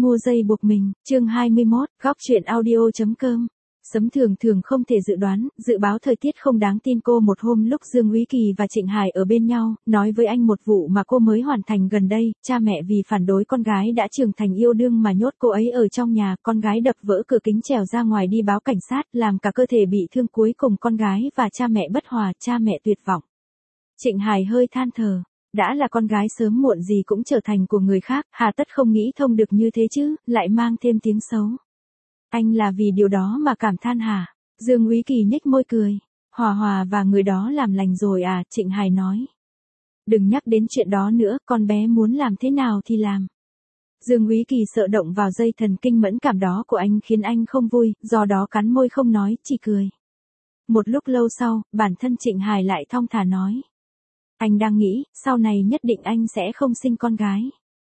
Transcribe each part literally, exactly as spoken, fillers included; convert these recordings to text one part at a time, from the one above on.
mua dây buộc mình, chương hai mươi mốt, góc truyện audio.com. Sấm thường thường không thể dự đoán, dự báo thời tiết không đáng tin. Cô một hôm lúc Dương Úy Kỳ và Trịnh Hải ở bên nhau, nói với anh một vụ mà cô mới hoàn thành gần đây, cha mẹ vì phản đối con gái đã trưởng thành yêu đương mà nhốt cô ấy ở trong nhà, con gái đập vỡ cửa kính trèo ra ngoài đi báo cảnh sát, làm cả cơ thể bị thương, cuối cùng con gái và cha mẹ bất hòa, cha mẹ tuyệt vọng. Trịnh Hải hơi than thở. Đã là con gái sớm muộn gì cũng trở thành của người khác, hà tất không nghĩ thông được như thế chứ, lại mang thêm tiếng xấu. Anh là vì điều đó mà cảm than hả? Dương Úy Kỳ nhếch môi cười. Hòa Hòa và người đó làm lành rồi à? Trịnh Hải nói. Đừng nhắc đến chuyện đó nữa, con bé muốn làm thế nào thì làm. Dương Úy Kỳ sợ động vào dây thần kinh mẫn cảm đó của anh khiến anh không vui, do đó cắn môi không nói, chỉ cười. Một lúc lâu sau, bản thân Trịnh Hải lại thong thả nói. Anh đang nghĩ, sau này nhất định anh sẽ không sinh con gái.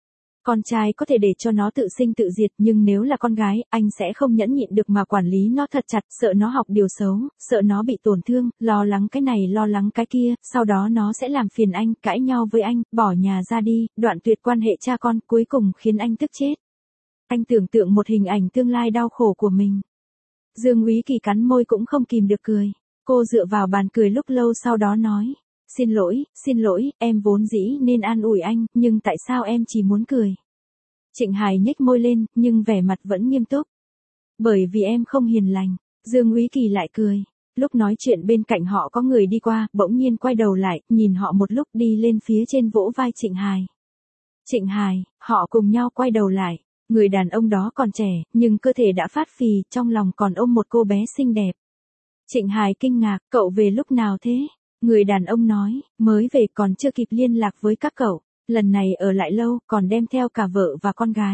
Con trai có thể để cho nó tự sinh tự diệt, nhưng nếu là con gái, anh sẽ không nhẫn nhịn được mà quản lý nó thật chặt, sợ nó học điều xấu, sợ nó bị tổn thương, lo lắng cái này lo lắng cái kia, sau đó nó sẽ làm phiền anh, cãi nhau với anh, bỏ nhà ra đi, đoạn tuyệt quan hệ cha con, cuối cùng khiến anh tức chết. Anh tưởng tượng một hình ảnh tương lai đau khổ của mình. Dương Úy Kỳ cắn môi cũng không kìm được cười. Cô dựa vào bàn cười lúc lâu sau đó nói. Xin lỗi, xin lỗi, em vốn dĩ nên an ủi anh, nhưng tại sao em chỉ muốn cười? Trịnh Hải nhếch môi lên, nhưng vẻ mặt vẫn nghiêm túc. Bởi vì em không hiền lành. Dương Úy Kỳ lại cười. Lúc nói chuyện bên cạnh họ có người đi qua, bỗng nhiên quay đầu lại, nhìn họ một lúc đi lên phía trên vỗ vai Trịnh Hải. Trịnh Hải, họ cùng nhau quay đầu lại. Người đàn ông đó còn trẻ, nhưng cơ thể đã phát phì, trong lòng còn ôm một cô bé xinh đẹp. Trịnh Hải kinh ngạc, cậu về lúc nào thế? Người đàn ông nói, mới về còn chưa kịp liên lạc với các cậu, lần này ở lại lâu, còn đem theo cả vợ và con gái.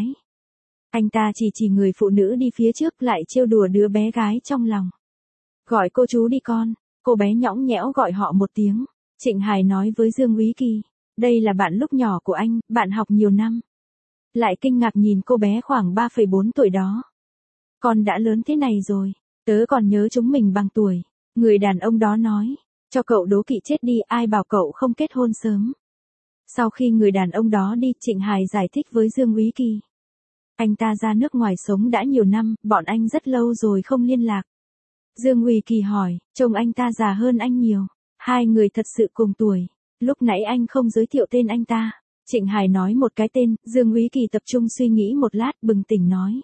Anh ta chỉ chỉ người phụ nữ đi phía trước lại trêu đùa đứa bé gái trong lòng. Gọi cô chú đi con, cô bé nhõng nhẽo gọi họ một tiếng. Trịnh Hải nói với Dương Úy Kỳ, đây là bạn lúc nhỏ của anh, bạn học nhiều năm. Lại kinh ngạc nhìn cô bé khoảng ba phẩy bốn tuổi đó. Con đã lớn thế này rồi, tớ còn nhớ chúng mình bằng tuổi. Người đàn ông đó nói. Cho cậu đố kỵ chết đi, ai bảo cậu không kết hôn sớm. Sau khi người đàn ông đó đi, Trịnh Hải giải thích với Dương Úy Kỳ. Anh ta ra nước ngoài sống đã nhiều năm, bọn anh rất lâu rồi không liên lạc. Dương Úy Kỳ hỏi, trông anh ta già hơn anh nhiều. Hai người thật sự cùng tuổi. Lúc nãy anh không giới thiệu tên anh ta. Trịnh Hải nói một cái tên, Dương Úy Kỳ tập trung suy nghĩ một lát, bừng tỉnh nói.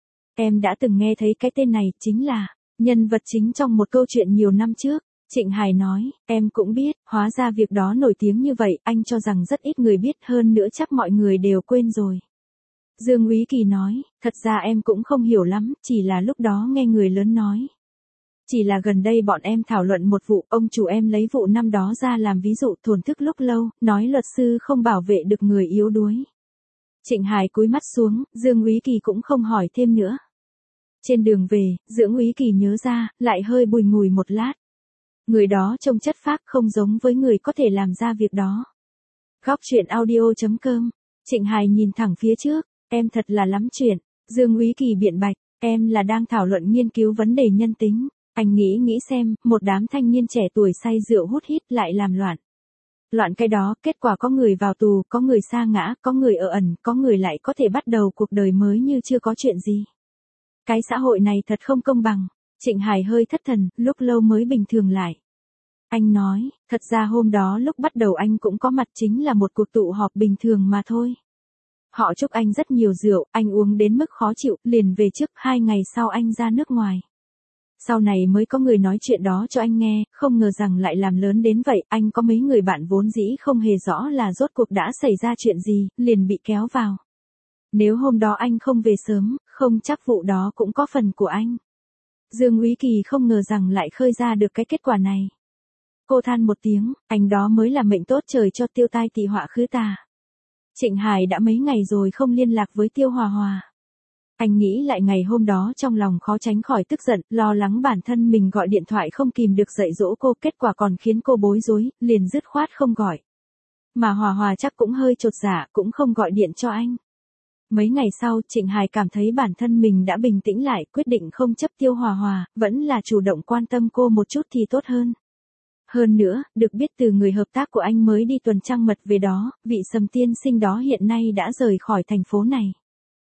Em đã từng nghe thấy cái tên này, chính là nhân vật chính trong một câu chuyện nhiều năm trước. Trịnh Hải nói, em cũng biết, hóa ra việc đó nổi tiếng như vậy, anh cho rằng rất ít người biết, hơn nữa chắc mọi người đều quên rồi. Dương Úy Kỳ nói, thật ra em cũng không hiểu lắm, chỉ là lúc đó nghe người lớn nói. Chỉ là gần đây bọn em thảo luận một vụ, ông chủ em lấy vụ năm đó ra làm ví dụ, thổn thức lúc lâu, nói luật sư không bảo vệ được người yếu đuối. Trịnh Hải cúi mắt xuống, Dương Úy Kỳ cũng không hỏi thêm nữa. Trên đường về, Dương Úy Kỳ nhớ ra, lại hơi bùi ngùi một lát. Người đó trông chất phác không giống với người có thể làm ra việc đó. Góc truyện audio.com. Trịnh Hải nhìn thẳng phía trước, em thật là lắm chuyện. Dương Úy Kỳ biện bạch, em là đang thảo luận nghiên cứu vấn đề nhân tính. Anh nghĩ nghĩ xem, một đám thanh niên trẻ tuổi say rượu hút hít lại làm loạn. Loạn cái đó, kết quả có người vào tù, có người sa ngã, có người ở ẩn, có người lại có thể bắt đầu cuộc đời mới như chưa có chuyện gì. Cái xã hội này thật không công bằng. Trịnh Hải hơi thất thần, lúc lâu mới bình thường lại. Anh nói, thật ra hôm đó lúc bắt đầu anh cũng có mặt, chính là một cuộc tụ họp bình thường mà thôi. Họ chúc anh rất nhiều rượu, anh uống đến mức khó chịu, liền về trước, hai ngày sau anh ra nước ngoài. Sau này mới có người nói chuyện đó cho anh nghe, không ngờ rằng lại làm lớn đến vậy, anh có mấy người bạn vốn dĩ không hề rõ là rốt cuộc đã xảy ra chuyện gì, liền bị kéo vào. Nếu hôm đó anh không về sớm, không chắc vụ đó cũng có phần của anh. Dương Úy Kỳ không ngờ rằng lại khơi ra được cái kết quả này. Cô than một tiếng, anh đó mới là mệnh tốt trời cho tiêu tai tị họa khứ tà. Trịnh Hải đã mấy ngày rồi không liên lạc với Tiêu Hòa Hòa. Anh nghĩ lại ngày hôm đó trong lòng khó tránh khỏi tức giận, lo lắng bản thân mình gọi điện thoại không kìm được dạy dỗ cô, kết quả còn khiến cô bối rối, liền dứt khoát không gọi. Mà Hòa Hòa chắc cũng hơi chột dạ, cũng không gọi điện cho anh. Mấy ngày sau, Trịnh Hải cảm thấy bản thân mình đã bình tĩnh lại, quyết định không chấp Tiêu Hòa Hòa, vẫn là chủ động quan tâm cô một chút thì tốt hơn. Hơn nữa, được biết từ người hợp tác của anh mới đi tuần trăng mật về đó, vị Sầm tiên sinh đó hiện nay đã rời khỏi thành phố này.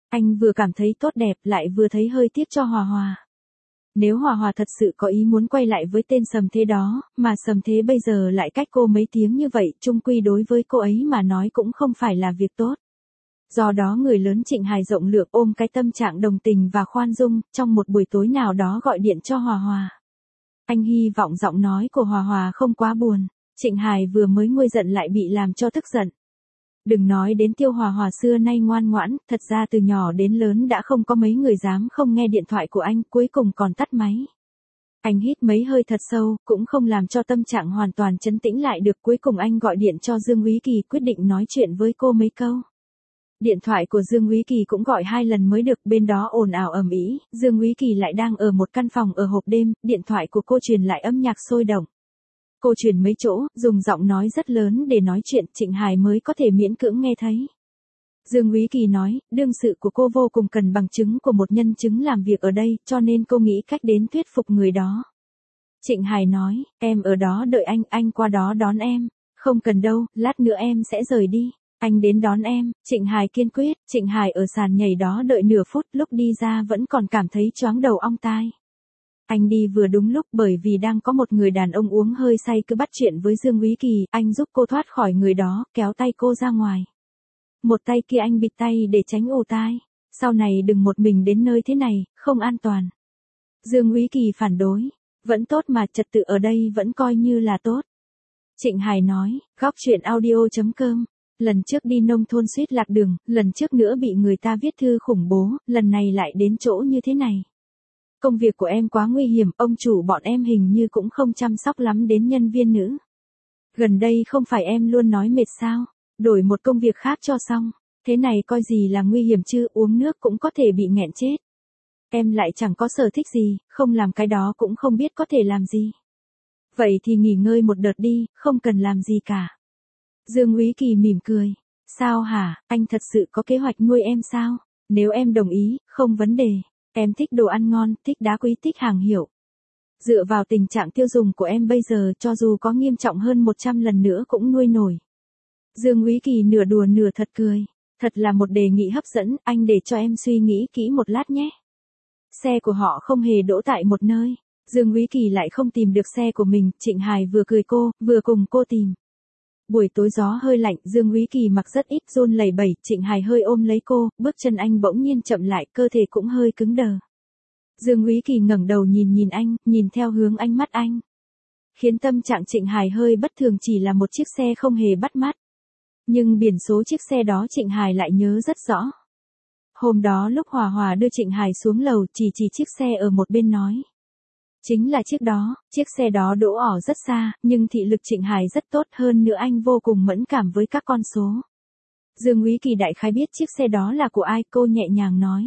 Anh vừa cảm thấy tốt đẹp lại vừa thấy hơi tiếc cho Hòa Hòa. Nếu Hòa Hòa thật sự có ý muốn quay lại với tên Sầm Thế đó, mà Sầm Thế bây giờ lại cách cô mấy tiếng như vậy, chung quy đối với cô ấy mà nói cũng không phải là việc tốt. Do đó người lớn Trịnh Hải rộng lượng ôm cái tâm trạng đồng tình và khoan dung, trong một buổi tối nào đó gọi điện cho Hòa Hòa. Anh hy vọng giọng nói của Hòa Hòa không quá buồn. Trịnh Hải vừa mới nguôi giận lại bị làm cho tức giận. Đừng nói đến Tiêu Hòa Hòa xưa nay ngoan ngoãn, thật ra từ nhỏ đến lớn đã không có mấy người dám không nghe điện thoại của anh, cuối cùng còn tắt máy. Anh hít mấy hơi thật sâu, cũng không làm cho tâm trạng hoàn toàn trấn tĩnh lại được, cuối cùng anh gọi điện cho Dương Úy Kỳ quyết định nói chuyện với cô mấy câu. Điện thoại của Dương Úy Kỳ cũng gọi hai lần mới được, bên đó ồn ào ầm ĩ, Dương Úy Kỳ lại đang ở một căn phòng ở hộp đêm, điện thoại của cô truyền lại âm nhạc sôi động. Cô truyền mấy chỗ, dùng giọng nói rất lớn để nói chuyện, Trịnh Hải mới có thể miễn cưỡng nghe thấy. Dương Úy Kỳ nói, đương sự của cô vô cùng cần bằng chứng của một nhân chứng làm việc ở đây, cho nên cô nghĩ cách đến thuyết phục người đó. Trịnh Hải nói, em ở đó đợi anh, anh qua đó đón em. Không cần đâu, lát nữa em sẽ rời đi. Anh đến đón em. Trịnh Hải kiên quyết. Trịnh Hải ở sàn nhảy đó đợi nửa phút, lúc đi ra vẫn còn cảm thấy choáng đầu ong tai. Anh đi vừa đúng lúc, bởi vì đang có một người đàn ông uống hơi say cứ bắt chuyện với Dương Úy Kỳ, anh giúp cô thoát khỏi người đó, kéo tay cô ra ngoài. Một tay kia anh bịt tay để tránh ù tai. Sau này đừng một mình đến nơi thế này, không an toàn. Dương Úy Kỳ phản đối. Vẫn tốt mà, trật tự ở đây vẫn coi như là tốt. Trịnh Hải nói, góc chuyện audio chấm com. Lần trước đi nông thôn suýt lạc đường, lần trước nữa bị người ta viết thư khủng bố, lần này lại đến chỗ như thế này. Công việc của em quá nguy hiểm, ông chủ bọn em hình như cũng không chăm sóc lắm đến nhân viên nữ. Gần đây không phải em luôn nói mệt sao, đổi một công việc khác cho xong. Thế này coi gì là nguy hiểm chứ, uống nước cũng có thể bị nghẹn chết. Em lại chẳng có sở thích gì, không làm cái đó cũng không biết có thể làm gì. Vậy thì nghỉ ngơi một đợt đi, không cần làm gì cả. Dương Úy Kỳ mỉm cười. Sao hả, anh thật sự có kế hoạch nuôi em sao? Nếu em đồng ý, không vấn đề. Em thích đồ ăn ngon, thích đá quý, thích hàng hiệu. Dựa vào tình trạng tiêu dùng của em bây giờ, cho dù có nghiêm trọng hơn một trăm lần nữa cũng nuôi nổi. Dương Úy Kỳ nửa đùa nửa thật cười. Thật là một đề nghị hấp dẫn, anh để cho em suy nghĩ kỹ một lát nhé. Xe của họ không hề đỗ tại một nơi. Dương Úy Kỳ lại không tìm được xe của mình, Trịnh Hải vừa cười cô, vừa cùng cô tìm. Buổi tối gió hơi lạnh, Dương Úy Kỳ mặc rất ít, run lẩy bẩy, Trịnh Hải hơi ôm lấy cô, bước chân anh bỗng nhiên chậm lại, cơ thể cũng hơi cứng đờ. Dương Úy Kỳ ngẩng đầu nhìn nhìn anh, nhìn theo hướng ánh mắt anh. Khiến tâm trạng Trịnh Hải hơi bất thường, chỉ là một chiếc xe không hề bắt mắt. Nhưng biển số chiếc xe đó Trịnh Hải lại nhớ rất rõ. Hôm đó lúc Hòa Hòa đưa Trịnh Hải xuống lầu, chỉ chỉ chiếc xe ở một bên nói. Chính là chiếc đó, chiếc xe đó đỗ ở rất xa, nhưng thị lực Trịnh Hải rất tốt, hơn nữa anh vô cùng mẫn cảm với các con số. Dương Úy Kỳ đại khái biết chiếc xe đó là của ai, cô nhẹ nhàng nói.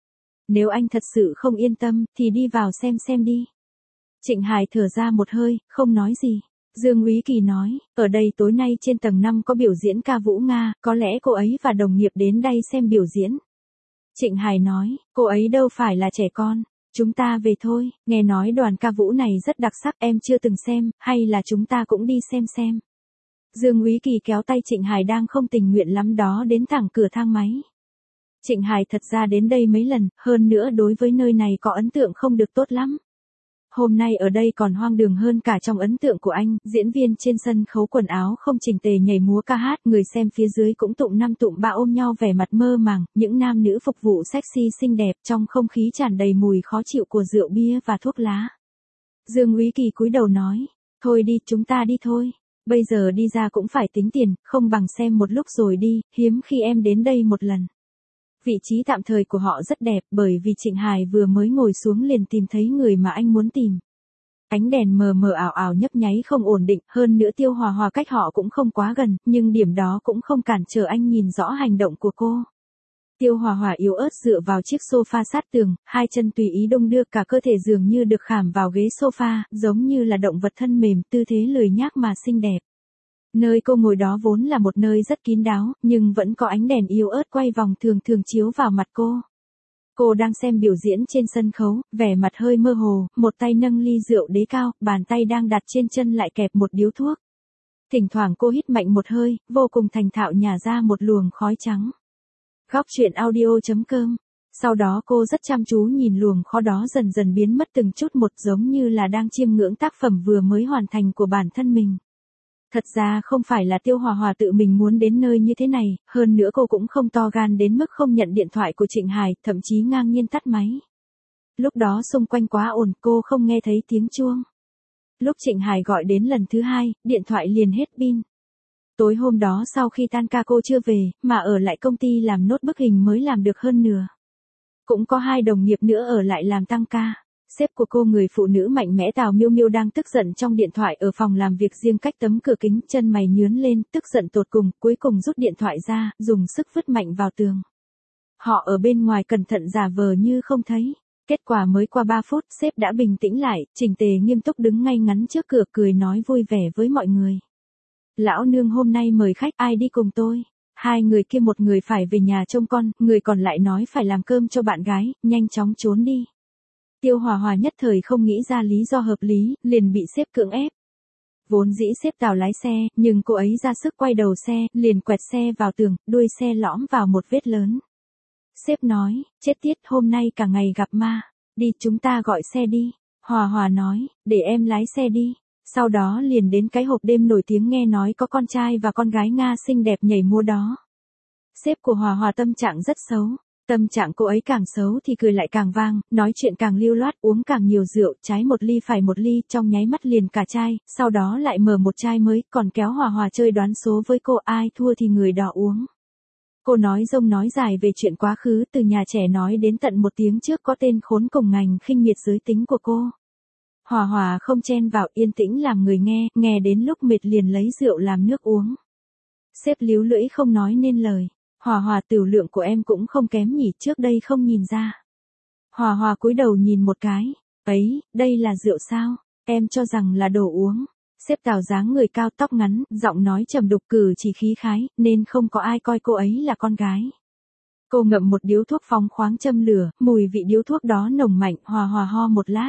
Nếu anh thật sự không yên tâm, thì đi vào xem xem đi. Trịnh Hải thở ra một hơi, không nói gì. Dương Úy Kỳ nói, ở đây tối nay trên tầng năm có biểu diễn ca vũ Nga, có lẽ cô ấy và đồng nghiệp đến đây xem biểu diễn. Trịnh Hải nói, cô ấy đâu phải là trẻ con. Chúng ta về thôi, nghe nói đoàn ca vũ này rất đặc sắc, em chưa từng xem, hay là chúng ta cũng đi xem xem. Dương Úy Kỳ kéo tay Trịnh Hải đang không tình nguyện lắm đó đến thẳng cửa thang máy. Trịnh Hải thật ra đến đây mấy lần, hơn nữa đối với nơi này có ấn tượng không được tốt lắm. Hôm nay ở đây còn hoang đường hơn cả trong ấn tượng của anh, diễn viên trên sân khấu quần áo không chỉnh tề nhảy múa ca hát, người xem phía dưới cũng tụng năm tụng ba ôm nhau vẻ mặt mơ màng, những nam nữ phục vụ sexy xinh đẹp, trong không khí tràn đầy mùi khó chịu của rượu bia và thuốc lá. Dương Úy Kỳ cúi đầu nói, thôi đi, chúng ta đi thôi. Bây giờ đi ra cũng phải tính tiền, không bằng xem một lúc rồi đi, hiếm khi em đến đây một lần. Vị trí tạm thời của họ rất đẹp, bởi vì Trịnh Hải vừa mới ngồi xuống liền tìm thấy người mà anh muốn tìm. Ánh đèn mờ mờ ảo ảo nhấp nháy không ổn định, hơn nữa Tiêu Hòa Hòa cách họ cũng không quá gần, nhưng điểm đó cũng không cản trở anh nhìn rõ hành động của cô. Tiêu Hòa Hòa yếu ớt dựa vào chiếc sofa sát tường, hai chân tùy ý đong đưa, cả cơ thể dường như được khảm vào ghế sofa, giống như là động vật thân mềm, tư thế lười nhác mà xinh đẹp. Nơi cô ngồi đó vốn là một nơi rất kín đáo, nhưng vẫn có ánh đèn yếu ớt quay vòng thường thường chiếu vào mặt cô. Cô đang xem biểu diễn trên sân khấu, vẻ mặt hơi mơ hồ, một tay nâng ly rượu đế cao, bàn tay đang đặt trên chân lại kẹp một điếu thuốc. Thỉnh thoảng cô hít mạnh một hơi, vô cùng thành thạo nhả ra một luồng khói trắng. Góc chuyện audio chấm com. Sau đó cô rất chăm chú nhìn luồng kho đó dần dần biến mất từng chút một, giống như là đang chiêm ngưỡng tác phẩm vừa mới hoàn thành của bản thân mình. Thật ra không phải là Tiêu Hòa Hòa tự mình muốn đến nơi như thế này, hơn nữa cô cũng không to gan đến mức không nhận điện thoại của Trịnh Hải, thậm chí ngang nhiên tắt máy. Lúc đó xung quanh quá ồn, cô không nghe thấy tiếng chuông. Lúc Trịnh Hải gọi đến lần thứ hai, điện thoại liền hết pin. Tối hôm đó sau khi tan ca cô chưa về, mà ở lại công ty làm nốt bức hình mới làm được hơn nửa. Cũng có hai đồng nghiệp nữa ở lại làm tăng ca. Sếp của cô, người phụ nữ mạnh mẽ Tào Miêu Miêu, đang tức giận trong điện thoại ở phòng làm việc riêng cách tấm cửa kính, chân mày nhướng lên, tức giận tột cùng, cuối cùng rút điện thoại ra, dùng sức vứt mạnh vào tường. Họ ở bên ngoài cẩn thận giả vờ như không thấy. Kết quả mới qua ba phút, sếp đã bình tĩnh lại, chỉnh tề nghiêm túc đứng ngay ngắn trước cửa, cười nói vui vẻ với mọi người. Lão nương hôm nay mời khách, ai đi cùng tôi? Hai người kia một người phải về nhà trông con, người còn lại nói phải làm cơm cho bạn gái, nhanh chóng trốn đi. Tiêu Hòa Hòa nhất thời không nghĩ ra lý do hợp lý, liền bị sếp cưỡng ép. Vốn dĩ sếp Tào lái xe, nhưng cô ấy ra sức quay đầu xe, liền quẹt xe vào tường, đuôi xe lõm vào một vết lớn. Sếp nói, chết tiết, hôm nay cả ngày gặp ma. Đi, chúng ta gọi xe đi. Hòa Hòa nói, để em lái xe đi. Sau đó liền đến cái hộp đêm nổi tiếng nghe nói có con trai và con gái Nga xinh đẹp nhảy múa đó. Sếp của Hòa Hòa tâm trạng rất xấu. Tâm trạng cô ấy càng xấu thì cười lại càng vang, nói chuyện càng lưu loát, uống càng nhiều rượu, trái một ly phải một ly, trong nháy mắt liền cả chai, sau đó lại mở một chai mới, còn kéo Hòa Hòa chơi đoán số với cô, ai thua thì người đó uống. Cô nói rông nói dài về chuyện quá khứ, từ nhà trẻ nói đến tận một tiếng trước có tên khốn cùng ngành khinh miệt giới tính của cô. Hòa Hòa không chen vào, yên tĩnh làm người nghe, nghe đến lúc mệt liền lấy rượu làm nước uống. Sếp líu lưỡi không nói nên lời. Hòa Hòa, tiểu lượng của em cũng không kém nhỉ, trước đây không nhìn ra. Hòa Hòa cúi đầu nhìn một cái. Ấy, đây là rượu sao? Em cho rằng là đồ uống. Sếp Tào dáng người cao, tóc ngắn, giọng nói trầm đục, cử chỉ khí khái, nên không có ai coi cô ấy là con gái. Cô ngậm một điếu thuốc phóng khoáng châm lửa, mùi vị điếu thuốc đó nồng mạnh. Hòa Hòa ho một lát.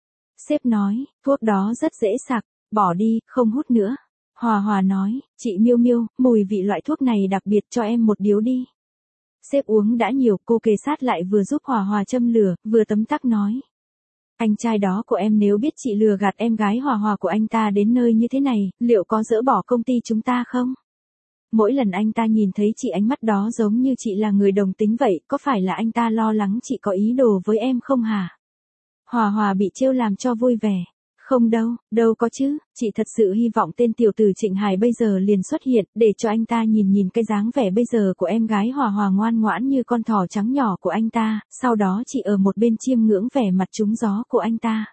Sếp nói, thuốc đó rất dễ sặc, bỏ đi, không hút nữa. Hòa Hòa nói, chị Miêu Miêu, mùi vị loại thuốc này đặc biệt, cho em một điếu đi. Sếp uống đã nhiều, cô kề sát lại vừa giúp Hòa Hòa châm lửa, vừa tấm tắc nói. Anh trai đó của em nếu biết chị lừa gạt em gái Hòa Hòa của anh ta đến nơi như thế này, liệu có dỡ bỏ công ty chúng ta không? Mỗi lần anh ta nhìn thấy chị ánh mắt đó giống như chị là người đồng tính vậy, có phải là anh ta lo lắng chị có ý đồ với em không hả? Hòa Hòa bị trêu làm cho vui vẻ. Không đâu, đâu có chứ, chị thật sự hy vọng tên tiểu tử Trịnh Hải bây giờ liền xuất hiện, để cho anh ta nhìn nhìn cái dáng vẻ bây giờ của em gái Hòa Hòa ngoan ngoãn như con thỏ trắng nhỏ của anh ta, sau đó chị ở một bên chiêm ngưỡng vẻ mặt trúng gió của anh ta.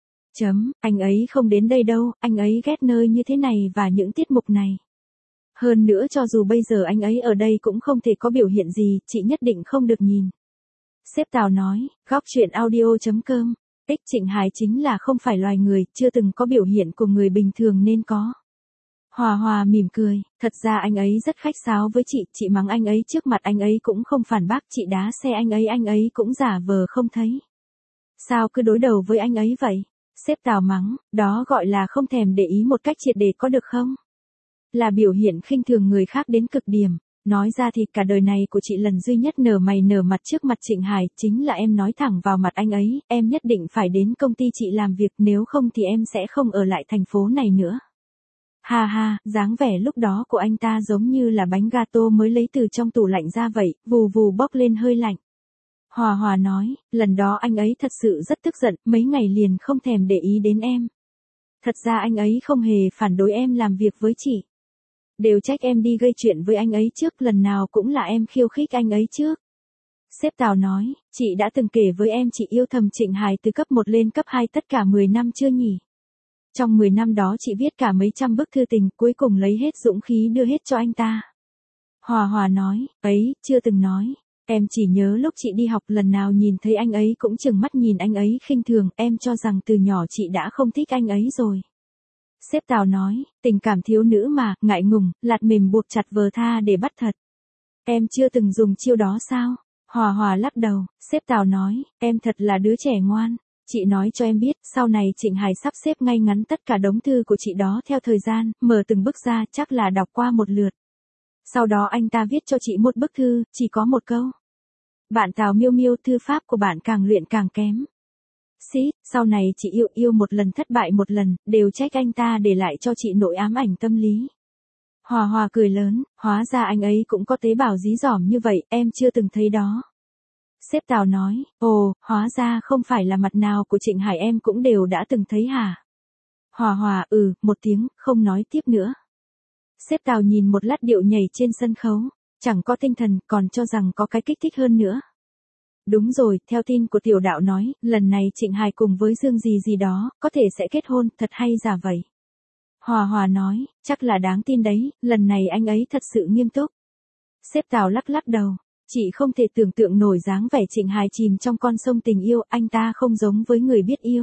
Chấm, anh ấy không đến đây đâu, anh ấy ghét nơi như thế này và những tiết mục này. Hơn nữa cho dù bây giờ anh ấy ở đây cũng không thể có biểu hiện gì, chị nhất định không được nhìn. Sếp Tào nói, góc chuyện audio chấm com. Ích Trịnh Hải chính là không phải loài người, chưa từng có biểu hiện của người bình thường nên có. Hòa Hòa mỉm cười, thật ra anh ấy rất khách sáo với chị, chị mắng anh ấy trước mặt anh ấy cũng không phản bác, chị đá xe anh ấy anh ấy cũng giả vờ không thấy. Sao cứ đối đầu với anh ấy vậy? Sếp Tào mắng, đó gọi là không thèm để ý một cách triệt để có được không? Là biểu hiện khinh thường người khác đến cực điểm. Nói ra thì cả đời này của chị lần duy nhất nở mày nở mặt trước mặt Trịnh Hải, chính là em nói thẳng vào mặt anh ấy, em nhất định phải đến công ty chị làm việc, nếu không thì em sẽ không ở lại thành phố này nữa. Ha ha, dáng vẻ lúc đó của anh ta giống như là bánh gato mới lấy từ trong tủ lạnh ra vậy, vù vù bốc lên hơi lạnh. Hòa Hòa nói, lần đó anh ấy thật sự rất tức giận, mấy ngày liền không thèm để ý đến em. Thật ra anh ấy không hề phản đối em làm việc với chị. Đều trách em đi gây chuyện với anh ấy trước, lần nào cũng là em khiêu khích anh ấy trước. Sếp Tào nói, chị đã từng kể với em chị yêu thầm Trịnh Hải từ cấp một lên cấp hai tất cả mười năm chưa nhỉ? Trong mười năm đó chị viết cả mấy trăm bức thư tình, cuối cùng lấy hết dũng khí đưa hết cho anh ta. Hòa Hòa nói, ấy, chưa từng nói. Em chỉ nhớ lúc chị đi học lần nào nhìn thấy anh ấy cũng chừng mắt nhìn anh ấy khinh thường, em cho rằng từ nhỏ chị đã không thích anh ấy rồi. Sếp Tào nói, tình cảm thiếu nữ mà, ngại ngùng, lạt mềm buộc chặt vờ tha để bắt thật. Em chưa từng dùng chiêu đó sao? Hòa Hòa lắc đầu, sếp Tào nói, em thật là đứa trẻ ngoan. Chị nói cho em biết, sau này Trịnh Hải sắp xếp ngay ngắn tất cả đống thư của chị đó theo thời gian, mở từng bức ra, chắc là đọc qua một lượt. Sau đó anh ta viết cho chị một bức thư, chỉ có một câu. Bạn Tào Miêu Miêu, thư pháp của bạn càng luyện càng kém. Xí, sau này chị yêu yêu một lần thất bại một lần, đều trách anh ta để lại cho chị nỗi ám ảnh tâm lý. Hòa Hòa cười lớn, hóa ra anh ấy cũng có tế bào dí dỏm như vậy, em chưa từng thấy đó. Sếp Tào nói, ồ, hóa ra không phải là mặt nào của Trịnh Hải em cũng đều đã từng thấy hả? Hòa Hòa, ừ, một tiếng, không nói tiếp nữa. Sếp Tào nhìn một lát điệu nhảy trên sân khấu, chẳng có tinh thần, còn cho rằng có cái kích thích hơn nữa. Đúng rồi, theo tin của tiểu đạo nói, lần này Trịnh Hải cùng với Dương gì gì đó, có thể sẽ kết hôn, thật hay giả vậy. Hòa Hòa nói, chắc là đáng tin đấy, lần này anh ấy thật sự nghiêm túc. Sếp Tào lắc lắc đầu, chị không thể tưởng tượng nổi dáng vẻ Trịnh Hải chìm trong con sông tình yêu, anh ta không giống với người biết yêu.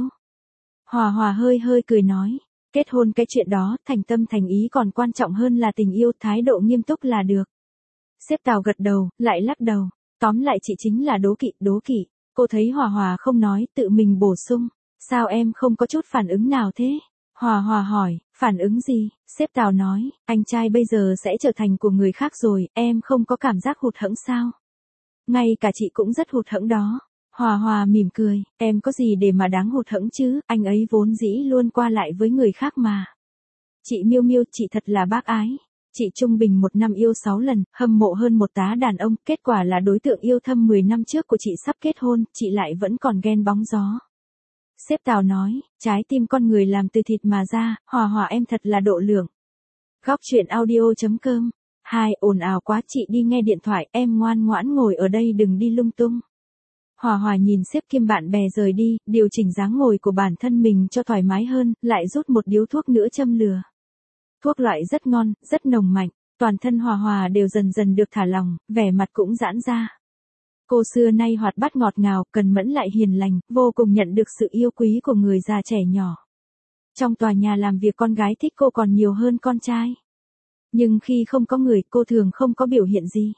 Hòa Hòa hơi hơi cười nói, kết hôn cái chuyện đó, thành tâm thành ý còn quan trọng hơn là tình yêu, thái độ nghiêm túc là được. Sếp Tào gật đầu, lại lắc đầu, tóm lại chị chính là đố kỵ, đố kỵ. Cô thấy Hòa Hòa không nói, tự mình bổ sung, sao em không có chút phản ứng nào thế? Hòa Hòa hỏi, phản ứng gì? Sếp Tào nói, anh trai bây giờ sẽ trở thành của người khác rồi, em không có cảm giác hụt hẫng sao? Ngay cả chị cũng rất hụt hẫng đó. Hòa Hòa mỉm cười, em có gì để mà đáng hụt hẫng chứ, anh ấy vốn dĩ luôn qua lại với người khác mà. Chị Miêu Miêu, chị thật là bác ái. Chị trung bình một năm yêu sáu lần, hâm mộ hơn một tá đàn ông, kết quả là đối tượng yêu thâm mười năm trước của chị sắp kết hôn, chị lại vẫn còn ghen bóng gió. Sếp Tào nói, trái tim con người làm từ thịt mà ra, Hòa Hòa em thật là độ lượng. Góc truyện audio.com. Hai, ồn ào quá, chị đi nghe điện thoại, em ngoan ngoãn ngồi ở đây đừng đi lung tung. Hòa Hòa nhìn sếp kiêm bạn bè rời đi, điều chỉnh dáng ngồi của bản thân mình cho thoải mái hơn, lại rút một điếu thuốc nữa châm lửa. Thuốc loại rất ngon, rất nồng mạnh, toàn thân Hòa Hòa đều dần dần được thả lỏng, vẻ mặt cũng giãn ra. Cô xưa nay hoạt bát ngọt ngào, cần mẫn lại hiền lành, vô cùng nhận được sự yêu quý của người già trẻ nhỏ. Trong tòa nhà làm việc con gái thích cô còn nhiều hơn con trai. Nhưng khi không có người, cô thường không có biểu hiện gì.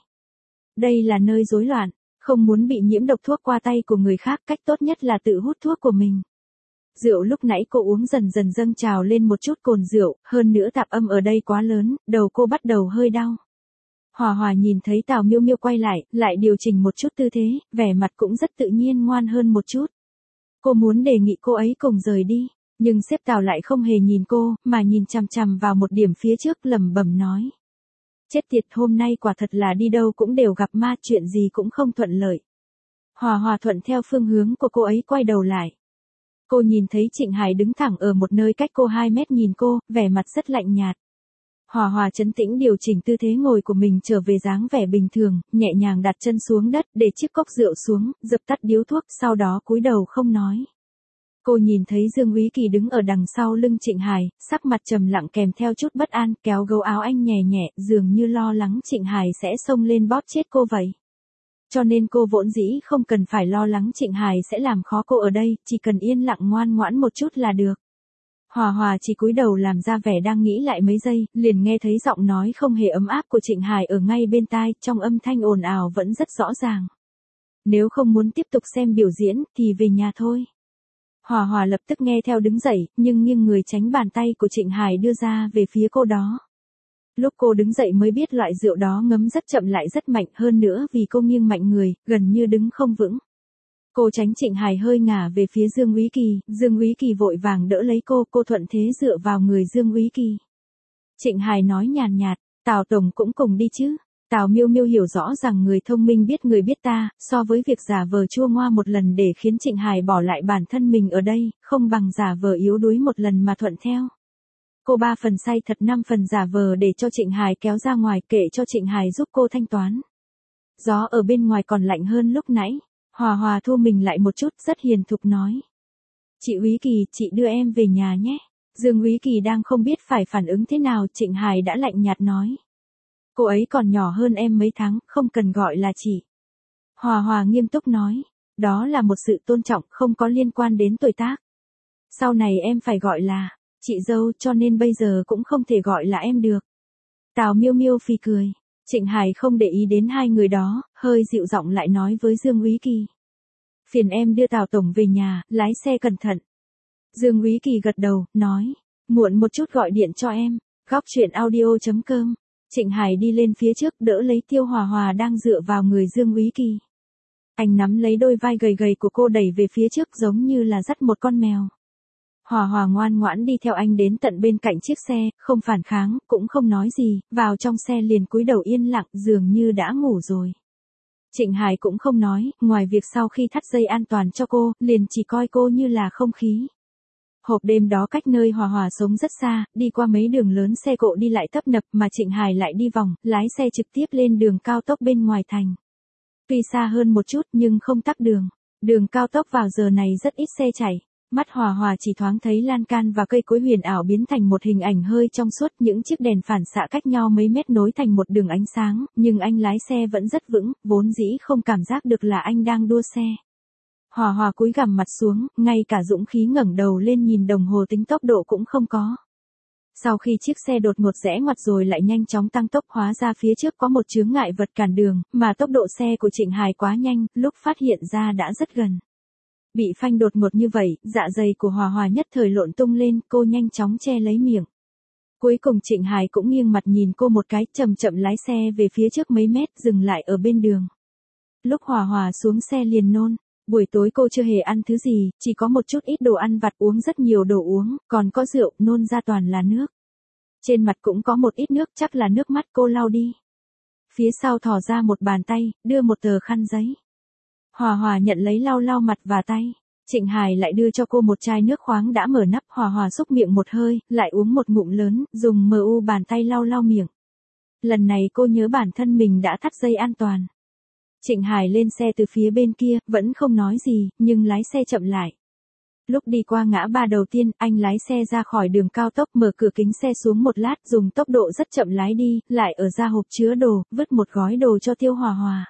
Đây là nơi rối loạn, không muốn bị nhiễm độc thuốc qua tay của người khác, cách tốt nhất là tự hút thuốc của mình. Rượu lúc nãy cô uống dần dần dâng trào lên một chút cồn rượu, hơn nữa tạp âm ở đây quá lớn, đầu cô bắt đầu hơi đau. Hòa Hòa nhìn thấy Tào Miêu Miêu quay lại, lại điều chỉnh một chút tư thế, vẻ mặt cũng rất tự nhiên ngoan hơn một chút. Cô muốn đề nghị cô ấy cùng rời đi, nhưng sếp Tào lại không hề nhìn cô, mà nhìn chằm chằm vào một điểm phía trước lẩm bẩm nói. Chết tiệt, hôm nay quả thật là đi đâu cũng đều gặp ma, chuyện gì cũng không thuận lợi. Hòa Hòa thuận theo phương hướng của cô ấy quay đầu lại. Cô nhìn thấy Trịnh Hải đứng thẳng ở một nơi cách cô hai mét nhìn cô, vẻ mặt rất lạnh nhạt. Hòa Hòa trấn tĩnh điều chỉnh tư thế ngồi của mình trở về dáng vẻ bình thường, nhẹ nhàng đặt chân xuống đất, để chiếc cốc rượu xuống, dập tắt điếu thuốc, sau đó cúi đầu không nói. Cô nhìn thấy Dương Úy Kỳ đứng ở đằng sau lưng Trịnh Hải, sắc mặt trầm lặng kèm theo chút bất an, kéo gấu áo anh nhẹ nhẹ, dường như lo lắng Trịnh Hải sẽ xông lên bóp chết cô vậy. Cho nên cô vốn dĩ không cần phải lo lắng Trịnh Hải sẽ làm khó cô ở đây, chỉ cần yên lặng ngoan ngoãn một chút là được. Hòa Hòa chỉ cúi đầu làm ra vẻ đang nghĩ lại mấy giây, liền nghe thấy giọng nói không hề ấm áp của Trịnh Hải ở ngay bên tai, trong âm thanh ồn ào vẫn rất rõ ràng. Nếu không muốn tiếp tục xem biểu diễn, thì về nhà thôi. Hòa Hòa lập tức nghe theo đứng dậy, nhưng nghiêng người tránh bàn tay của Trịnh Hải đưa ra về phía cô đó. Lúc cô đứng dậy mới biết loại rượu đó ngấm rất chậm lại rất mạnh, hơn nữa vì cô nghiêng mạnh người, gần như đứng không vững. Cô tránh Trịnh Hải hơi ngả về phía Dương Úy Kỳ, Dương Úy Kỳ vội vàng đỡ lấy cô, cô thuận thế dựa vào người Dương Úy Kỳ. Trịnh Hải nói nhàn nhạt, Tào Tổng cũng cùng đi chứ. Tào Miêu Miêu hiểu rõ rằng người thông minh biết người biết ta, so với việc giả vờ chua ngoa một lần để khiến Trịnh Hải bỏ lại bản thân mình ở đây, không bằng giả vờ yếu đuối một lần mà thuận theo. Cô ba phần say thật năm phần giả vờ để cho Trịnh Hải kéo ra ngoài, kệ cho Trịnh Hải giúp cô thanh toán. Gió ở bên ngoài còn lạnh hơn lúc nãy. Hòa Hòa thu mình lại một chút, rất hiền thục nói. Chị Úy Kỳ, chị đưa em về nhà nhé. Dương Úy Kỳ đang không biết phải phản ứng thế nào, Trịnh Hải đã lạnh nhạt nói. Cô ấy còn nhỏ hơn em mấy tháng, không cần gọi là chị. Hòa Hòa nghiêm túc nói. Đó là một sự tôn trọng, không có liên quan đến tuổi tác. Sau này em phải gọi là chị dâu, cho nên bây giờ cũng không thể gọi là em được. Tào Miêu Miêu phì cười. Trịnh Hải không để ý đến hai người đó, hơi dịu giọng lại nói với Dương Úy Kỳ. Phiền em đưa Tào Tổng về nhà, lái xe cẩn thận. Dương Úy Kỳ gật đầu, nói. Muộn một chút gọi điện cho em. Góc truyện audio chấm com Trịnh Hải đi lên phía trước đỡ lấy Tiêu Hòa Hòa đang dựa vào người Dương Úy Kỳ. Anh nắm lấy đôi vai gầy gầy của cô đẩy về phía trước giống như là dắt một con mèo. Hòa Hòa ngoan ngoãn đi theo anh đến tận bên cạnh chiếc xe, không phản kháng, cũng không nói gì, vào trong xe liền cúi đầu yên lặng, dường như đã ngủ rồi. Trịnh Hải cũng không nói, ngoài việc sau khi thắt dây an toàn cho cô, liền chỉ coi cô như là không khí. Hộp đêm đó cách nơi Hòa Hòa sống rất xa, đi qua mấy đường lớn xe cộ đi lại tấp nập mà Trịnh Hải lại đi vòng, lái xe trực tiếp lên đường cao tốc bên ngoài thành. Tuy xa hơn một chút nhưng không tắc đường. Đường cao tốc vào giờ này rất ít xe chạy. Mắt Hòa Hòa chỉ thoáng thấy lan can và cây cối huyền ảo biến thành một hình ảnh hơi trong suốt, những chiếc đèn phản xạ cách nhau mấy mét nối thành một đường ánh sáng, nhưng anh lái xe vẫn rất vững, vốn dĩ không cảm giác được là anh đang đua xe. Hòa Hòa cúi gằm mặt xuống, ngay cả dũng khí ngẩng đầu lên nhìn đồng hồ tính tốc độ cũng không có. Sau khi chiếc xe đột ngột rẽ ngoặt rồi lại nhanh chóng tăng tốc, hóa ra phía trước có một chướng ngại vật cản đường, mà tốc độ xe của Trịnh Hải quá nhanh, lúc phát hiện ra đã rất gần. Bị phanh đột ngột như vậy, dạ dày của Hòa Hòa nhất thời lộn tung lên, cô nhanh chóng che lấy miệng. Cuối cùng Trịnh Hải cũng nghiêng mặt nhìn cô một cái, chậm chậm lái xe về phía trước mấy mét, dừng lại ở bên đường. Lúc Hòa Hòa xuống xe liền nôn. Buổi tối cô chưa hề ăn thứ gì, chỉ có một chút ít đồ ăn vặt, uống rất nhiều đồ uống, còn có rượu, nôn ra toàn là nước. Trên mặt cũng có một ít nước, chắc là nước mắt, cô lau đi. Phía sau thò ra một bàn tay, đưa một tờ khăn giấy. Hòa Hòa nhận lấy lau lau mặt và tay. Trịnh Hải lại đưa cho cô một chai nước khoáng đã mở nắp. Hòa Hòa xúc miệng một hơi, lại uống một ngụm lớn, dùng mờ u bàn tay lau lau miệng. Lần này cô nhớ bản thân mình đã thắt dây an toàn. Trịnh Hải lên xe từ phía bên kia, vẫn không nói gì, nhưng lái xe chậm lại. Lúc đi qua ngã ba đầu tiên, anh lái xe ra khỏi đường cao tốc, mở cửa kính xe xuống một lát, dùng tốc độ rất chậm lái đi, lại ở ra hộp chứa đồ, vứt một gói đồ cho Tiêu Hòa Hòa.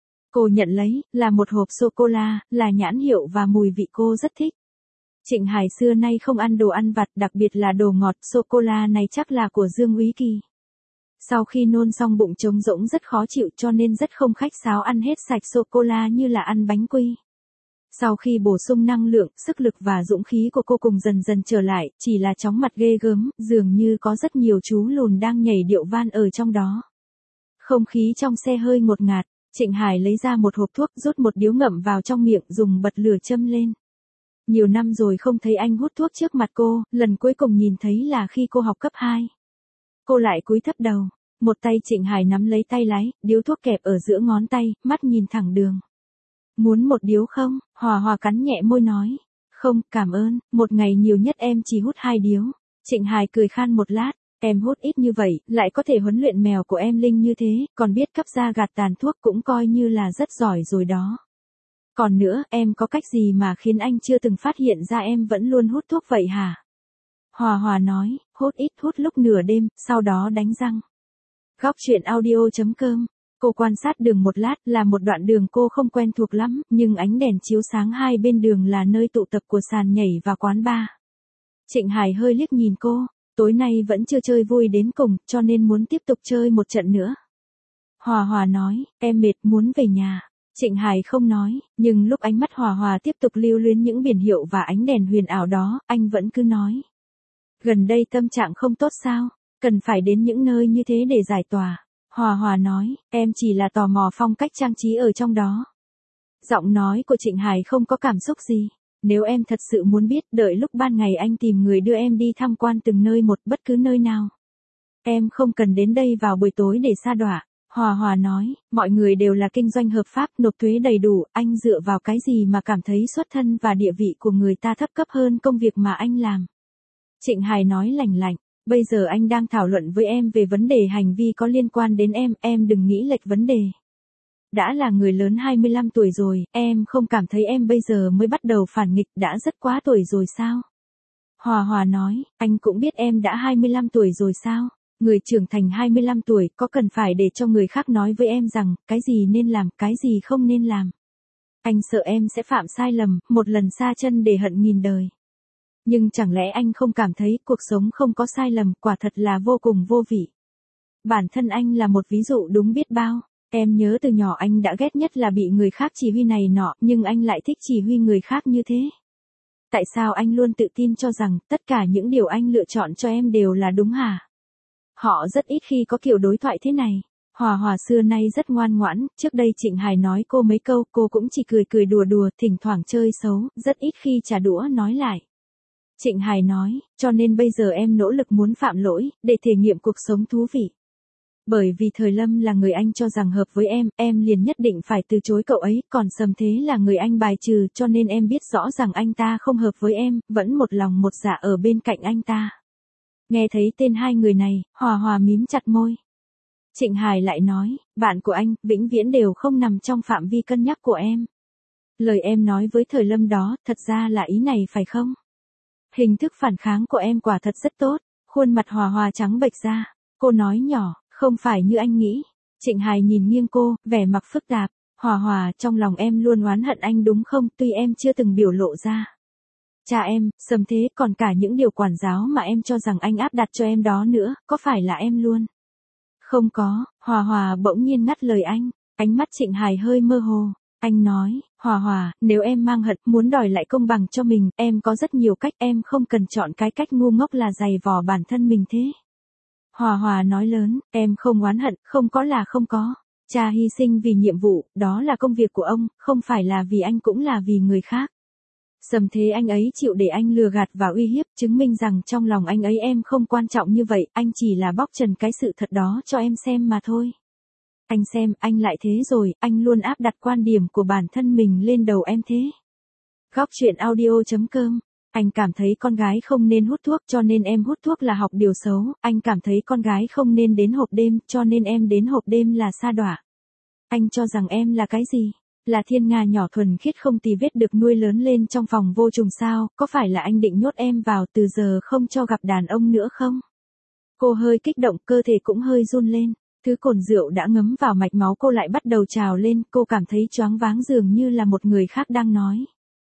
Cô nhận lấy, là một hộp sô-cô-la, là nhãn hiệu và mùi vị cô rất thích. Trịnh Hải xưa nay không ăn đồ ăn vặt, đặc biệt là đồ ngọt, sô-cô-la này chắc là của Dương Úy Kỳ. Sau khi nôn xong bụng trống rỗng rất khó chịu cho nên rất không khách sáo ăn hết sạch sô-cô-la như là ăn bánh quy. Sau khi bổ sung năng lượng, sức lực và dũng khí của cô cùng dần dần trở lại, chỉ là chóng mặt ghê gớm, dường như có rất nhiều chú lùn đang nhảy điệu van ở trong đó. Không khí trong xe hơi ngột ngạt, Trịnh Hải lấy ra một hộp thuốc, rút một điếu ngậm vào trong miệng, dùng bật lửa châm lên. Nhiều năm rồi không thấy anh hút thuốc trước mặt cô, lần cuối cùng nhìn thấy là khi cô học cấp hai. Cô lại cúi thấp đầu, một tay Trịnh Hải nắm lấy tay lái, điếu thuốc kẹp ở giữa ngón tay, mắt nhìn thẳng đường. Muốn một điếu không? Hòa Hòa cắn nhẹ môi nói. Không, cảm ơn, một ngày nhiều nhất em chỉ hút hai điếu. Trịnh Hải cười khan một lát, em hút ít như vậy, lại có thể huấn luyện mèo của em Linh như thế, còn biết cắp ra gạt tàn thuốc cũng coi như là rất giỏi rồi đó. Còn nữa, em có cách gì mà khiến anh chưa từng phát hiện ra em vẫn luôn hút thuốc vậy hả? Hòa Hòa nói, hút ít, hút lúc nửa đêm, sau đó đánh răng. Góc truyện audio chấm com. Cô quan sát đường một lát, là một đoạn đường cô không quen thuộc lắm, nhưng ánh đèn chiếu sáng hai bên đường là nơi tụ tập của sàn nhảy và quán bar. Trịnh Hải hơi liếc nhìn cô, tối nay vẫn chưa chơi vui đến cùng, cho nên muốn tiếp tục chơi một trận nữa. Hòa Hòa nói, em mệt muốn về nhà. Trịnh Hải không nói, nhưng lúc ánh mắt Hòa Hòa tiếp tục lưu luyến những biển hiệu và ánh đèn huyền ảo đó, anh vẫn cứ nói. Gần đây tâm trạng không tốt sao, cần phải đến những nơi như thế để giải tỏa. Hòa Hòa nói, em chỉ là tò mò phong cách trang trí ở trong đó. Giọng nói của Trịnh Hải không có cảm xúc gì. Nếu em thật sự muốn biết, đợi lúc ban ngày anh tìm người đưa em đi tham quan từng nơi một, bất cứ nơi nào. Em không cần đến đây vào buổi tối để sa đọa. Hòa Hòa nói, mọi người đều là kinh doanh hợp pháp, nộp thuế đầy đủ, anh dựa vào cái gì mà cảm thấy xuất thân và địa vị của người ta thấp cấp hơn công việc mà anh làm. Trịnh Hải nói lành lạnh, bây giờ anh đang thảo luận với em về vấn đề hành vi có liên quan đến em, em đừng nghĩ lệch vấn đề. Đã là người lớn hai mươi lăm tuổi rồi, em không cảm thấy em bây giờ mới bắt đầu phản nghịch đã rất quá tuổi rồi sao? Hòa Hòa nói, anh cũng biết em đã hai mươi lăm tuổi rồi sao? Người trưởng thành hai mươi lăm tuổi có cần phải để cho người khác nói với em rằng, cái gì nên làm, cái gì không nên làm. Anh sợ em sẽ phạm sai lầm, một lần sa chân để hận nghìn đời. Nhưng chẳng lẽ anh không cảm thấy cuộc sống không có sai lầm, quả thật là vô cùng vô vị. Bản thân anh là một ví dụ đúng biết bao. Em nhớ từ nhỏ anh đã ghét nhất là bị người khác chỉ huy này nọ, nhưng anh lại thích chỉ huy người khác như thế. Tại sao anh luôn tự tin cho rằng tất cả những điều anh lựa chọn cho em đều là đúng hả? Họ rất ít khi có kiểu đối thoại thế này. Hòa Hòa xưa nay rất ngoan ngoãn, trước đây Trịnh Hải nói cô mấy câu, cô cũng chỉ cười cười đùa đùa, thỉnh thoảng chơi xấu, rất ít khi trả đũa nói lại. Trịnh Hải nói, cho nên bây giờ em nỗ lực muốn phạm lỗi, để thể nghiệm cuộc sống thú vị. Bởi vì Thời Lâm là người anh cho rằng hợp với em, em liền nhất định phải từ chối cậu ấy, còn Sầm Thế là người anh bài trừ, cho nên em biết rõ rằng anh ta không hợp với em, vẫn một lòng một dạ ở bên cạnh anh ta. Nghe thấy tên hai người này, Hòa Hòa mím chặt môi. Trịnh Hải lại nói, bạn của anh, vĩnh viễn đều không nằm trong phạm vi cân nhắc của em. Lời em nói với Thời Lâm đó, thật ra là ý này phải không? Hình thức phản kháng của em quả thật rất tốt, khuôn mặt Hòa Hòa trắng bệch ra. Cô nói nhỏ, không phải như anh nghĩ. Trịnh Hải nhìn nghiêng cô, vẻ mặt phức tạp. Hòa Hòa, trong lòng em luôn oán hận anh đúng không, tuy em chưa từng biểu lộ ra. Cha em, Sầm Thế, còn cả những điều quản giáo mà em cho rằng anh áp đặt cho em đó nữa, có phải là em luôn? Không có, Hòa Hòa bỗng nhiên ngắt lời anh, ánh mắt Trịnh Hải hơi mơ hồ. Anh nói, Hòa Hòa, nếu em mang hận, muốn đòi lại công bằng cho mình, em có rất nhiều cách, em không cần chọn cái cách ngu ngốc là giày vò bản thân mình thế. Hòa Hòa nói lớn, em không oán hận, không có là không có. Cha hy sinh vì nhiệm vụ, đó là công việc của ông, không phải là vì anh cũng là vì người khác. Sầm Thế anh ấy chịu để anh lừa gạt và uy hiếp, chứng minh rằng trong lòng anh ấy em không quan trọng như vậy, anh chỉ là bóc trần cái sự thật đó cho em xem mà thôi. Anh xem, anh lại thế rồi, anh luôn áp đặt quan điểm của bản thân mình lên đầu em thế. Góc truyện audio chấm com. Anh cảm thấy con gái không nên hút thuốc cho nên em hút thuốc là học điều xấu, anh cảm thấy con gái không nên đến hộp đêm cho nên em đến hộp đêm là sa đọa. Anh cho rằng em là cái gì? Là thiên nga nhỏ thuần khiết không tì vết được nuôi lớn lên trong phòng vô trùng sao, có phải là anh định nhốt em vào từ giờ không cho gặp đàn ông nữa không? Cô hơi kích động, cơ thể cũng hơi run lên. Thứ cồn rượu đã ngấm vào mạch máu cô lại bắt đầu trào lên, cô cảm thấy choáng váng dường như là một người khác đang nói.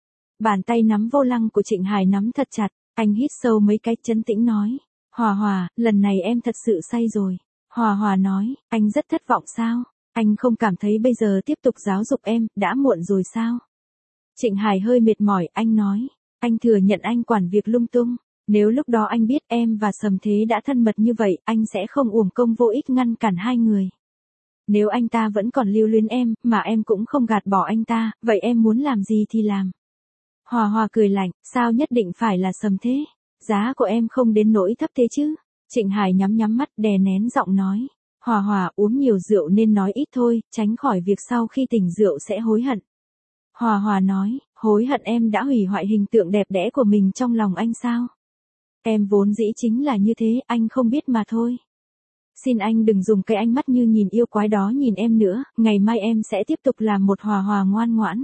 Bàn tay nắm vô lăng của Trịnh Hải nắm thật chặt, anh hít sâu mấy cái, trấn tĩnh nói. Hòa Hòa, lần này em thật sự say rồi. Hòa Hòa nói, anh rất thất vọng sao? Anh không cảm thấy bây giờ tiếp tục giáo dục em, đã muộn rồi sao? Trịnh Hải hơi mệt mỏi, anh nói. Anh thừa nhận anh quản việc lung tung. Nếu lúc đó anh biết em và Sầm Thế đã thân mật như vậy, anh sẽ không uổng công vô ích ngăn cản hai người. Nếu anh ta vẫn còn lưu luyến em, mà em cũng không gạt bỏ anh ta, vậy em muốn làm gì thì làm. Hòa Hòa cười lạnh, sao nhất định phải là Sầm Thế? Giá của em không đến nỗi thấp thế chứ? Trịnh Hải nhắm nhắm mắt, đè nén giọng nói. Hòa Hòa, uống nhiều rượu nên nói ít thôi, tránh khỏi việc sau khi tỉnh rượu sẽ hối hận. Hòa Hòa nói, hối hận em đã hủy hoại hình tượng đẹp đẽ của mình trong lòng anh sao? Em vốn dĩ chính là như thế, anh không biết mà thôi. Xin anh đừng dùng cái ánh mắt như nhìn yêu quái đó nhìn em nữa, ngày mai em sẽ tiếp tục làm một Hòa Hòa ngoan ngoãn.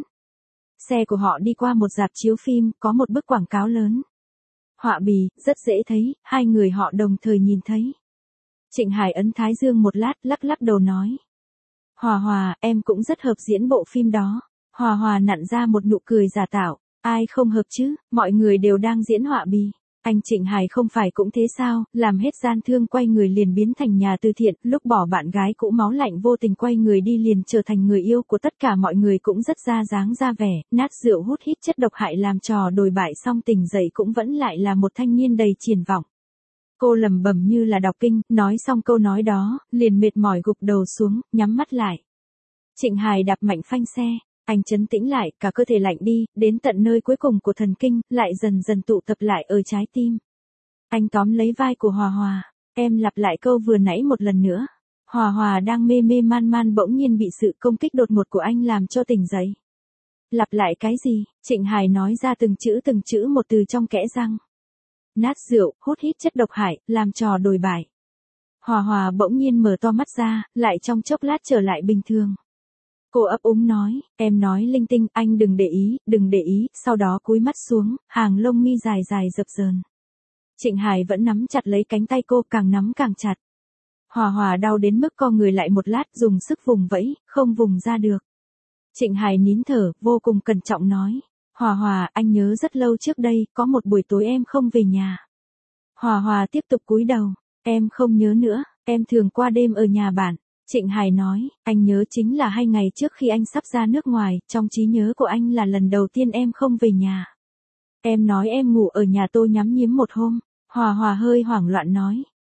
Xe của họ đi qua một rạp chiếu phim, có một bức quảng cáo lớn. Họa bì, rất dễ thấy, hai người họ đồng thời nhìn thấy. Trịnh Hải ấn thái dương một lát, lắc lắc đầu nói. Hòa Hòa, em cũng rất hợp diễn bộ phim đó. Hòa Hòa nặn ra một nụ cười giả tạo, ai không hợp chứ, mọi người đều đang diễn họa bì. Anh Trịnh Hải không phải cũng thế sao, làm hết gian thương quay người liền biến thành nhà từ thiện, lúc bỏ bạn gái cũ máu lạnh vô tình quay người đi liền trở thành người yêu của tất cả mọi người cũng rất ra dáng ra vẻ, nát rượu hút hít chất độc hại làm trò đồi bại xong tỉnh dậy cũng vẫn lại là một thanh niên đầy triển vọng. Cô lẩm bẩm như là đọc kinh, nói xong câu nói đó, liền mệt mỏi gục đầu xuống, nhắm mắt lại. Trịnh Hải đạp mạnh phanh xe. Anh trấn tĩnh lại, cả cơ thể lạnh đi, đến tận nơi cuối cùng của thần kinh, lại dần dần tụ tập lại ở trái tim. Anh tóm lấy vai của Hòa Hòa, em lặp lại câu vừa nãy một lần nữa. Hòa Hòa đang mê mê man man bỗng nhiên bị sự công kích đột ngột của anh làm cho tỉnh dậy. Lặp lại cái gì? Trịnh Hải nói ra từng chữ từng chữ một từ trong kẽ răng. Nát rượu, hút hít chất độc hại, làm trò đồi bại. Hòa Hòa bỗng nhiên mở to mắt ra, lại trong chốc lát trở lại bình thường. Cô ấp úng nói, em nói linh tinh, anh đừng để ý, đừng để ý, sau đó cúi mắt xuống, hàng lông mi dài dài dập dờn. Trịnh Hải vẫn nắm chặt lấy cánh tay cô, càng nắm càng chặt. Hòa Hòa đau đến mức co người lại một lát, dùng sức vùng vẫy, không vùng ra được. Trịnh Hải nín thở, vô cùng cẩn trọng nói, Hòa Hòa, anh nhớ rất lâu trước đây, có một buổi tối em không về nhà. Hòa Hòa tiếp tục cúi đầu, em không nhớ nữa, em thường qua đêm ở nhà bạn. Trịnh Hải nói, anh nhớ chính là hai ngày trước khi anh sắp ra nước ngoài, trong trí nhớ của anh là lần đầu tiên em không về nhà. Em nói em ngủ ở nhà tôi nhắm nhím một hôm. Hòa Hòa hơi hoảng loạn nói,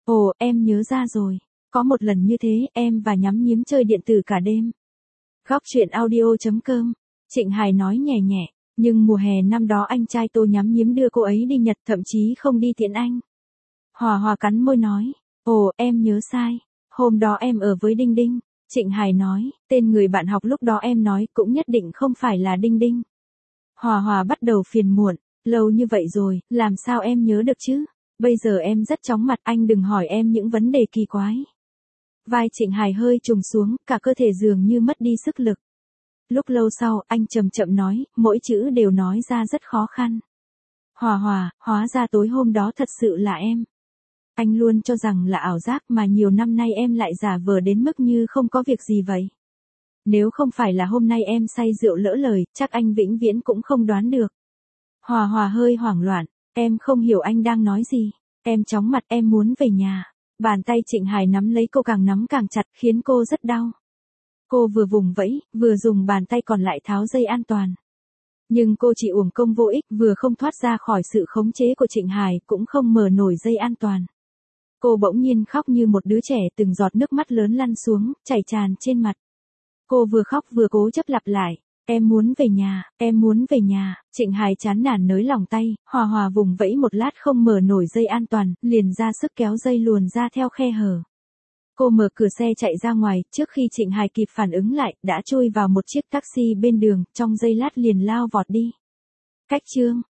Ồ, em nhớ ra rồi. Có một lần như thế, em và nhắm nhím chơi điện tử cả đêm. Góc truyện audio chấm com. Trịnh Hải nói nhẹ nhẹ. Nhưng mùa hè năm đó anh trai tôi nhắm nhím đưa cô ấy đi Nhật, thậm chí không đi tiễn anh. Hòa Hòa cắn môi nói. Ồ, em nhớ sai. Hôm đó em ở với Đinh Đinh. Trịnh Hải nói, tên người bạn học lúc đó em nói cũng nhất định không phải là Đinh Đinh. Hòa Hòa bắt đầu phiền muộn. Lâu như vậy rồi, làm sao em nhớ được chứ? Bây giờ em rất chóng mặt, anh đừng hỏi em những vấn đề kỳ quái. Vai Trịnh Hải hơi trùng xuống, cả cơ thể dường như mất đi sức lực. Lúc lâu sau, anh chậm chậm nói, mỗi chữ đều nói ra rất khó khăn. Hòa Hòa, hóa ra tối hôm đó thật sự là em. Anh luôn cho rằng là ảo giác mà nhiều năm nay em lại giả vờ đến mức như không có việc gì vậy. Nếu không phải là hôm nay em say rượu lỡ lời, chắc anh vĩnh viễn cũng không đoán được. Hòa Hòa hơi hoảng loạn, em không hiểu anh đang nói gì. Em chóng mặt, em muốn về nhà. Bàn tay Trịnh Hải nắm lấy cô càng nắm càng chặt khiến cô rất đau. Cô vừa vùng vẫy, vừa dùng bàn tay còn lại tháo dây an toàn. Nhưng cô chỉ uổng công vô ích, vừa không thoát ra khỏi sự khống chế của Trịnh Hải, cũng không mở nổi dây an toàn. Cô bỗng nhiên khóc như một đứa trẻ, từng giọt nước mắt lớn lăn xuống, chảy tràn trên mặt. Cô vừa khóc vừa cố chấp lặp lại. Em muốn về nhà, em muốn về nhà. Trịnh Hải chán nản nới lỏng tay, Hòa Hòa vùng vẫy một lát không mở nổi dây an toàn, liền ra sức kéo dây luồn ra theo khe hở. Cô mở cửa xe chạy ra ngoài, trước khi Trịnh Hải kịp phản ứng lại, đã chui vào một chiếc taxi bên đường, trong giây lát liền lao vọt đi. Cách chương